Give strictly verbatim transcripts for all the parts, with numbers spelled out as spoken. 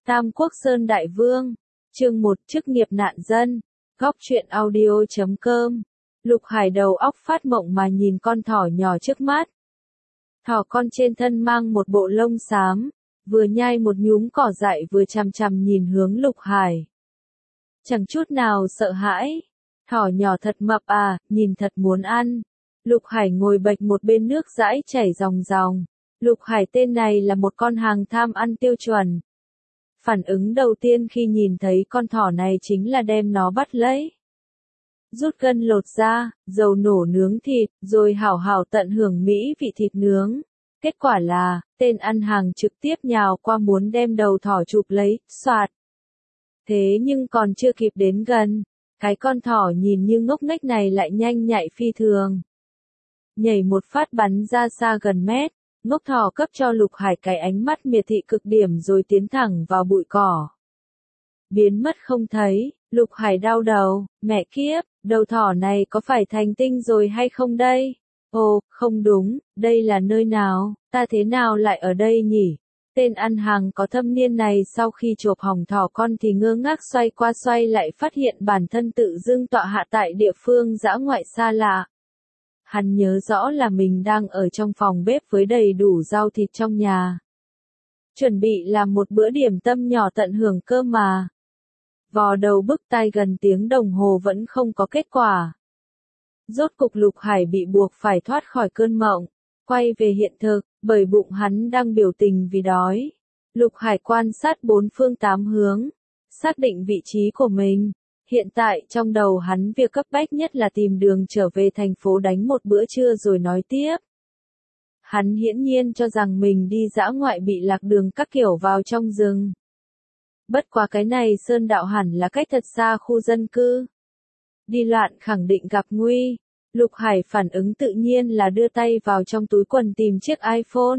Tam Quốc Sơn Đại Vương, chương một chức nghiệp nạn dân, góc truyện audio chấm com. Lục Hải đầu óc phát mộng mà nhìn con thỏ nhỏ trước mắt. Thỏ con trên thân mang một bộ lông xám, vừa nhai một nhúm cỏ dại vừa chằm chằm nhìn hướng Lục Hải. Chẳng chút nào sợ hãi. Thỏ nhỏ thật mập à, nhìn thật muốn ăn. Lục Hải ngồi bệch một bên nước dãi chảy ròng ròng. Lục Hải tên này là một con hàng tham ăn tiêu chuẩn. Phản ứng đầu tiên khi nhìn thấy con thỏ này chính là đem nó bắt lấy. Rút gân lột ra, dầu nổ nướng thịt, rồi hảo hảo tận hưởng mỹ vị thịt nướng. Kết quả là, tên ăn hàng trực tiếp nhào qua muốn đem đầu thỏ chụp lấy, xoạt. Thế nhưng còn chưa kịp đến gần, cái con thỏ nhìn như ngốc nghếch này lại nhanh nhạy phi thường. Nhảy một phát bắn ra xa gần mét. Ngốc thỏ cấp cho Lục Hải cái ánh mắt miệt thị cực điểm rồi tiến thẳng vào bụi cỏ. Biến mất không thấy, Lục Hải đau đầu, mẹ kiếp, đầu thỏ này có phải thành tinh rồi hay không đây? Ồ, không đúng, đây là nơi nào, ta thế nào lại ở đây nhỉ? Tên ăn hàng có thâm niên này sau khi chộp hỏng thỏ con thì ngơ ngác xoay qua xoay lại phát hiện bản thân tự dưng tọa hạ tại địa phương dã ngoại xa lạ. Hắn nhớ rõ là mình đang ở trong phòng bếp với đầy đủ rau thịt trong nhà. Chuẩn bị làm một bữa điểm tâm nhỏ tận hưởng cơm mà. Vò đầu bứt tai gần tiếng đồng hồ vẫn không có kết quả. Rốt cục Lục Hải bị buộc phải thoát khỏi cơn mộng, quay về hiện thực, bởi bụng hắn đang biểu tình vì đói. Lục Hải quan sát bốn phương tám hướng, xác định vị trí của mình. Hiện tại trong đầu hắn việc cấp bách nhất là tìm đường trở về thành phố đánh một bữa trưa rồi nói tiếp. Hắn hiển nhiên cho rằng mình đi dã ngoại bị lạc đường các kiểu vào trong rừng. Bất quá cái này sơn đạo hẳn là cách thật xa khu dân cư. Đi loạn khẳng định gặp nguy. Lục Hải phản ứng tự nhiên là đưa tay vào trong túi quần tìm chiếc iPhone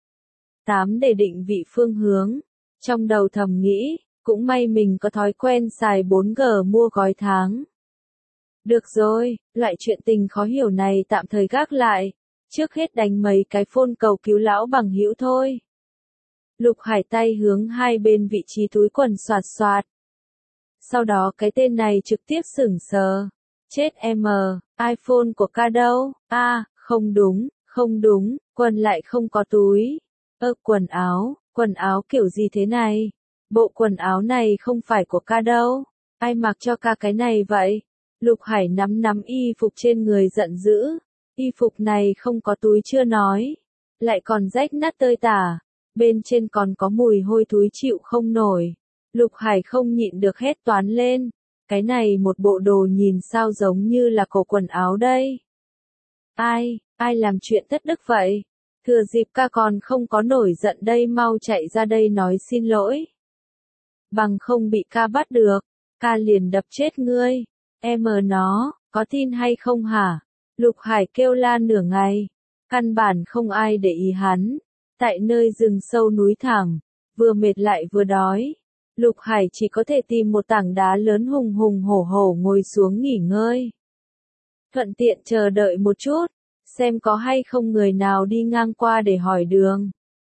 tám để định vị phương hướng. Trong đầu thầm nghĩ. Cũng may mình có thói quen xài bốn G mua gói tháng. Được rồi, loại chuyện tình khó hiểu này tạm thời gác lại. Trước hết đánh mấy cái phone cầu cứu lão bằng hữu thôi. Lục Hải tay hướng hai bên vị trí túi quần xoạt xoạt. Sau đó cái tên này trực tiếp sửng sờ. Chết em, iPhone của ca đâu? A, à, không đúng, không đúng, quần lại không có túi. Ơ, quần áo, quần áo kiểu gì thế này? Bộ quần áo này không phải của ca đâu. Ai mặc cho ca cái này vậy? Lục Hải nắm nắm y phục trên người giận dữ. Y phục này không có túi chưa nói. Lại còn rách nát tơi tả. Bên trên còn có mùi hôi thối chịu không nổi. Lục Hải không nhịn được hét toán lên. Cái này một bộ đồ nhìn sao giống như là cổ quần áo đây. Ai, ai làm chuyện thất đức vậy? Thừa dịp ca còn không có nổi giận đây mau chạy ra đây nói xin lỗi. Bằng không bị ca bắt được, ca liền đập chết ngươi. Em ở nó, có tin hay không hả? Lục Hải kêu la nửa ngày, căn bản không ai để ý hắn. Tại nơi rừng sâu núi thẳm, vừa mệt lại vừa đói. Lục Hải chỉ có thể tìm một tảng đá lớn hùng hùng hổ hổ ngồi xuống nghỉ ngơi. Thuận tiện chờ đợi một chút, xem có hay không người nào đi ngang qua để hỏi đường.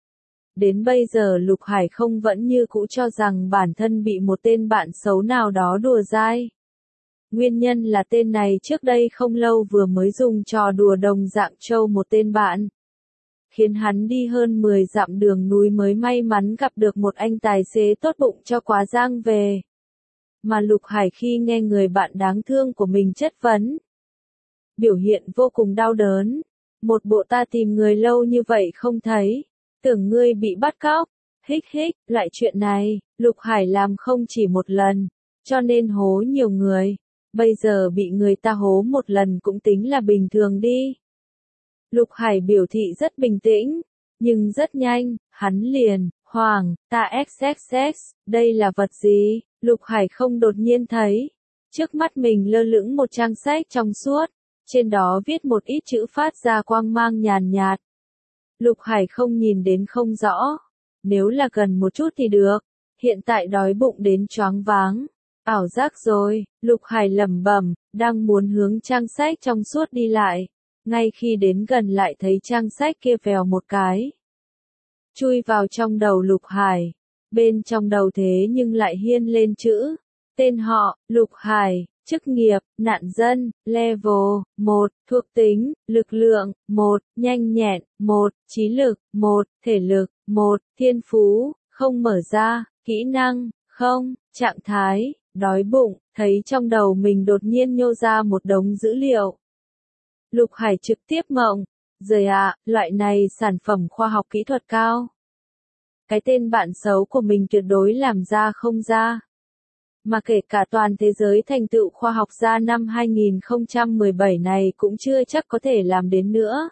Đến bây giờ Lục Hải không vẫn như cũ cho rằng bản thân bị một tên bạn xấu nào đó đùa dai. Nguyên nhân là tên này trước đây không lâu vừa mới dùng trò đùa đồng dạng trâu một tên bạn. Khiến hắn đi hơn mười dặm đường núi mới may mắn gặp được một anh tài xế tốt bụng cho quá giang về. Mà Lục Hải khi nghe người bạn đáng thương của mình chất vấn. Biểu hiện vô cùng đau đớn. Một bộ ta tìm người lâu như vậy không thấy. Tưởng ngươi bị bắt cóc, hích hích, loại chuyện này, Lục Hải làm không chỉ một lần, cho nên hố nhiều người, bây giờ bị người ta hố một lần cũng tính là bình thường đi. Lục Hải biểu thị rất bình tĩnh, nhưng rất nhanh, hắn liền, Hoàng, ta xx xx, đây là vật gì? Lục Hải không đột nhiên thấy, trước mắt mình lơ lửng một trang sách trong suốt, trên đó viết một ít chữ phát ra quang mang nhàn nhạt. Lục Hải không nhìn đến không rõ. Nếu là gần một chút thì được. Hiện tại đói bụng đến choáng váng. Ảo giác rồi. Lục Hải lẩm bẩm, đang muốn hướng trang sách trong suốt đi lại. Ngay khi đến gần lại thấy trang sách kia vèo một cái. Chui vào trong đầu Lục Hải. Bên trong đầu thế nhưng lại hiên lên chữ. Tên họ, Lục Hải, chức nghiệp, nạn dân, level, một, thuộc tính, lực lượng, một, nhanh nhẹn, một, trí lực, một, thể lực, một, thiên phú, không mở ra, kỹ năng, không, trạng thái, đói bụng, thấy trong đầu mình đột nhiên nhô ra một đống dữ liệu. Lục Hải trực tiếp mộng, giời ạ, loại này sản phẩm khoa học kỹ thuật cao. Cái tên bạn xấu của mình tuyệt đối làm ra không ra. Mà kể cả toàn thế giới thành tựu khoa học ra năm hai nghìn không trăm mười bảy này cũng chưa chắc có thể làm đến nữa.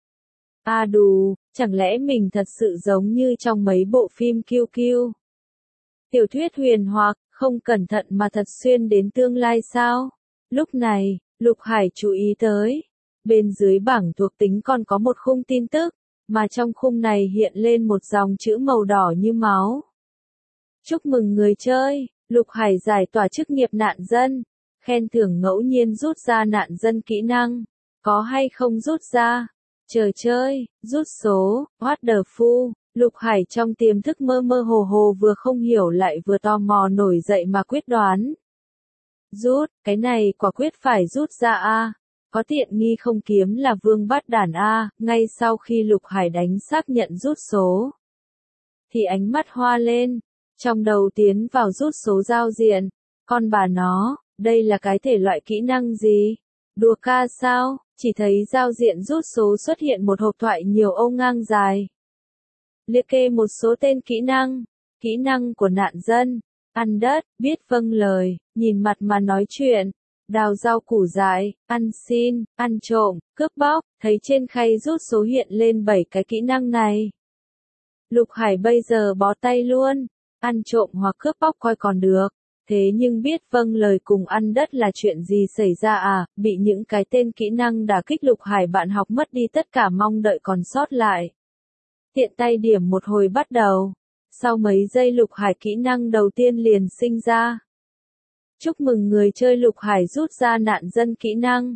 À đù, chẳng lẽ mình thật sự giống như trong mấy bộ phim kiêu kiêu? Tiểu thuyết huyền hoặc, không cẩn thận mà thật xuyên đến tương lai sao? Lúc này, Lục Hải chú ý tới. Bên dưới bảng thuộc tính còn có một khung tin tức, mà trong khung này hiện lên một dòng chữ màu đỏ như máu. Chúc mừng người chơi, Lục Hải giải tỏa chức nghiệp nạn dân, khen thưởng ngẫu nhiên rút ra nạn dân kỹ năng, có hay không rút ra? Chờ chơi, rút số, what the fuck, Lục Hải trong tiềm thức mơ mơ hồ hồ vừa không hiểu lại vừa tò mò nổi dậy mà quyết đoán. Rút, cái này quả quyết phải rút ra a. Có tiện nghi không kiếm là vương bắt đàn a, ngay sau khi Lục Hải đánh xác nhận rút số. Thì ánh mắt hoa lên, trong đầu tiến vào rút số giao diện, con bà nó, đây là cái thể loại kỹ năng gì? Đùa ca sao? Chỉ thấy giao diện rút số xuất hiện một hộp thoại nhiều ô ngang dài. Liệt kê một số tên kỹ năng, kỹ năng của nạn dân, ăn đất, biết vâng lời, nhìn mặt mà nói chuyện. Đào rau củ dại, ăn xin, ăn trộm, cướp bóc, thấy trên khay rút số hiện lên bảy cái kỹ năng này. Lục Hải bây giờ bó tay luôn, ăn trộm hoặc cướp bóc coi còn được, thế nhưng biết vâng lời cùng ăn đất là chuyện gì xảy ra à, bị những cái tên kỹ năng đả kích Lục Hải bạn học mất đi tất cả mong đợi còn sót lại. Tiện tay điểm một hồi bắt đầu, sau mấy giây Lục Hải kỹ năng đầu tiên liền sinh ra. Chúc mừng người chơi Lục Hải rút ra nạn dân kỹ năng.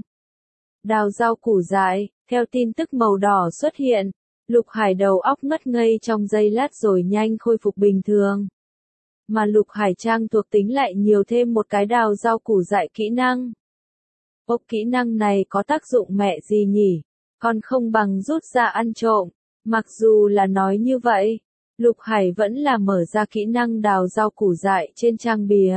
Đào rau củ dại, theo tin tức màu đỏ xuất hiện, Lục Hải đầu óc ngất ngây trong giây lát rồi nhanh khôi phục bình thường. Mà Lục Hải trang thuộc tính lại nhiều thêm một cái đào rau củ dại kỹ năng. Ốc kỹ năng này có tác dụng mẹ gì nhỉ? Còn không bằng rút ra ăn trộm. Mặc dù là nói như vậy, Lục Hải vẫn là mở ra kỹ năng đào rau củ dại trên trang bìa.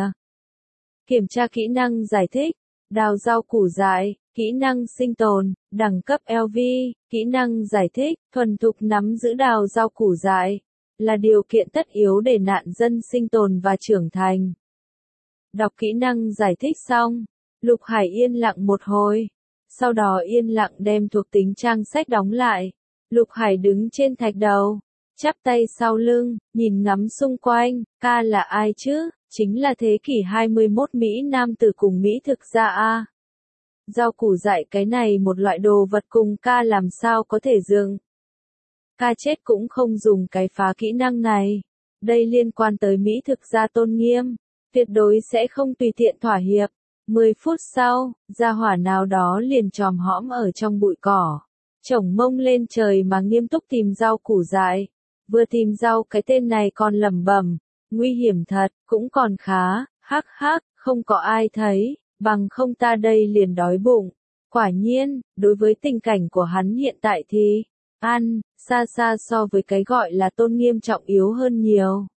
Kiểm tra kỹ năng giải thích, đào rau củ dại, kỹ năng sinh tồn, đẳng cấp lờ vê, kỹ năng giải thích, thuần thục nắm giữ đào rau củ dại, là điều kiện tất yếu để nạn dân sinh tồn và trưởng thành. Đọc kỹ năng giải thích xong, Lục Hải yên lặng một hồi, sau đó yên lặng đem thuộc tính trang sách đóng lại. Lục Hải đứng trên thạch đầu, chắp tay sau lưng, nhìn ngắm xung quanh, ca là ai chứ? Chính là thế kỷ hai mươi mốt Mỹ nam tử cùng Mỹ thực ra a. Rau củ dại cái này một loại đồ vật cùng ca làm sao có thể dừng. Ca chết cũng không dùng cái phá kỹ năng này. Đây liên quan tới Mỹ thực ra tôn nghiêm, tuyệt đối sẽ không tùy tiện thỏa hiệp. mười phút sau, gia hỏa nào đó liền chòm hõm ở trong bụi cỏ, chổng mông lên trời mà nghiêm túc tìm rau củ dại. Vừa tìm rau cái tên này còn lẩm bẩm. Nguy hiểm thật, cũng còn khá, hắc hắc, không có ai thấy, bằng không ta đây liền đói bụng. Quả nhiên, đối với tình cảnh của hắn hiện tại thì, ăn, xa xa so với cái gọi là tôn nghiêm trọng yếu hơn nhiều.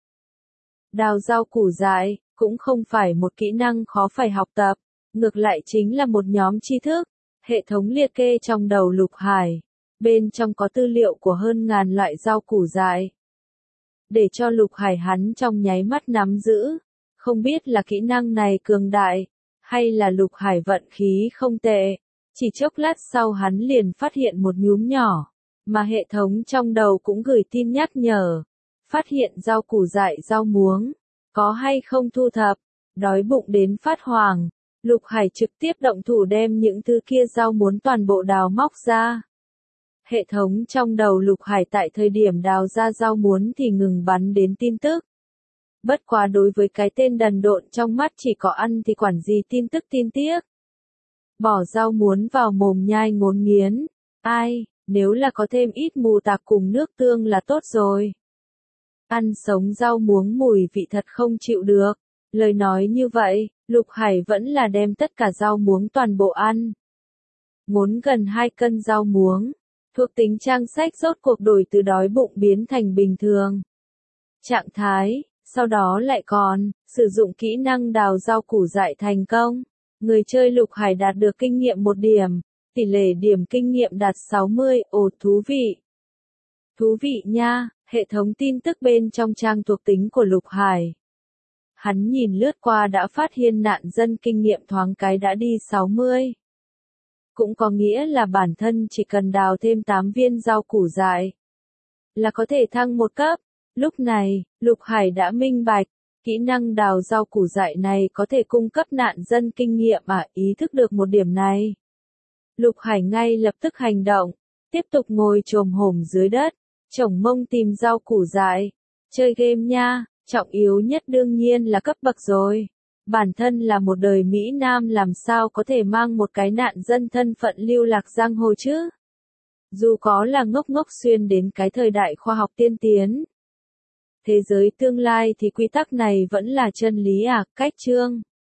Đào rau củ dại, cũng không phải một kỹ năng khó phải học tập, ngược lại chính là một nhóm tri thức, hệ thống liệt kê trong đầu Lục Hải, bên trong có tư liệu của hơn ngàn loại rau củ dại. Để cho Lục Hải hắn trong nháy mắt nắm giữ, không biết là kỹ năng này cường đại, hay là Lục Hải vận khí không tệ. Chỉ chốc lát sau hắn liền phát hiện một nhúm nhỏ, mà hệ thống trong đầu cũng gửi tin nhắc nhở. Phát hiện rau củ dại rau muống, có hay không thu thập, đói bụng đến phát hoàng. Lục Hải trực tiếp động thủ đem những thứ kia rau muống toàn bộ đào móc ra. Hệ thống trong đầu Lục Hải tại thời điểm đào ra rau muống thì ngừng bắn đến tin tức. Bất quá đối với cái tên đần độn trong mắt chỉ có ăn thì quản gì tin tức tin tiếc. Bỏ rau muống vào mồm nhai ngốn nghiến. Ai, nếu là có thêm ít mù tạc cùng nước tương là tốt rồi. Ăn sống rau muống mùi vị thật không chịu được. Lời nói như vậy, Lục Hải vẫn là đem tất cả rau muống toàn bộ ăn. Ngốn gần hai cân rau muống. Thuộc tính trang sách rốt cuộc đổi từ đói bụng biến thành bình thường trạng thái, sau đó lại còn sử dụng kỹ năng đào rau củ dại thành công. Người chơi Lục Hải đạt được kinh nghiệm một điểm, tỷ lệ điểm kinh nghiệm đạt sáu mươi, ồ thú vị. Thú vị nha, hệ thống tin tức bên trong trang thuộc tính của Lục Hải. Hắn nhìn lướt qua đã phát hiện nạn dân kinh nghiệm thoáng cái đã đi sáu mươi. Cũng có nghĩa là bản thân chỉ cần đào thêm tám viên rau củ dại là có thể thăng một cấp. Lúc này, Lục Hải đã minh bạch, kỹ năng đào rau củ dại này có thể cung cấp nạn dân kinh nghiệm à, ý thức được một điểm này. Lục Hải ngay lập tức hành động, tiếp tục ngồi chồm hổm dưới đất, chổng mông tìm rau củ dại. Chơi game nha, trọng yếu nhất đương nhiên là cấp bậc rồi. Bản thân là một đời Mỹ Nam làm sao có thể mang một cái nạn dân thân phận lưu lạc giang hồ chứ? Dù có là ngốc ngốc xuyên đến cái thời đại khoa học tiên tiến. Thế giới tương lai thì quy tắc này vẫn là chân lý à, cách chương.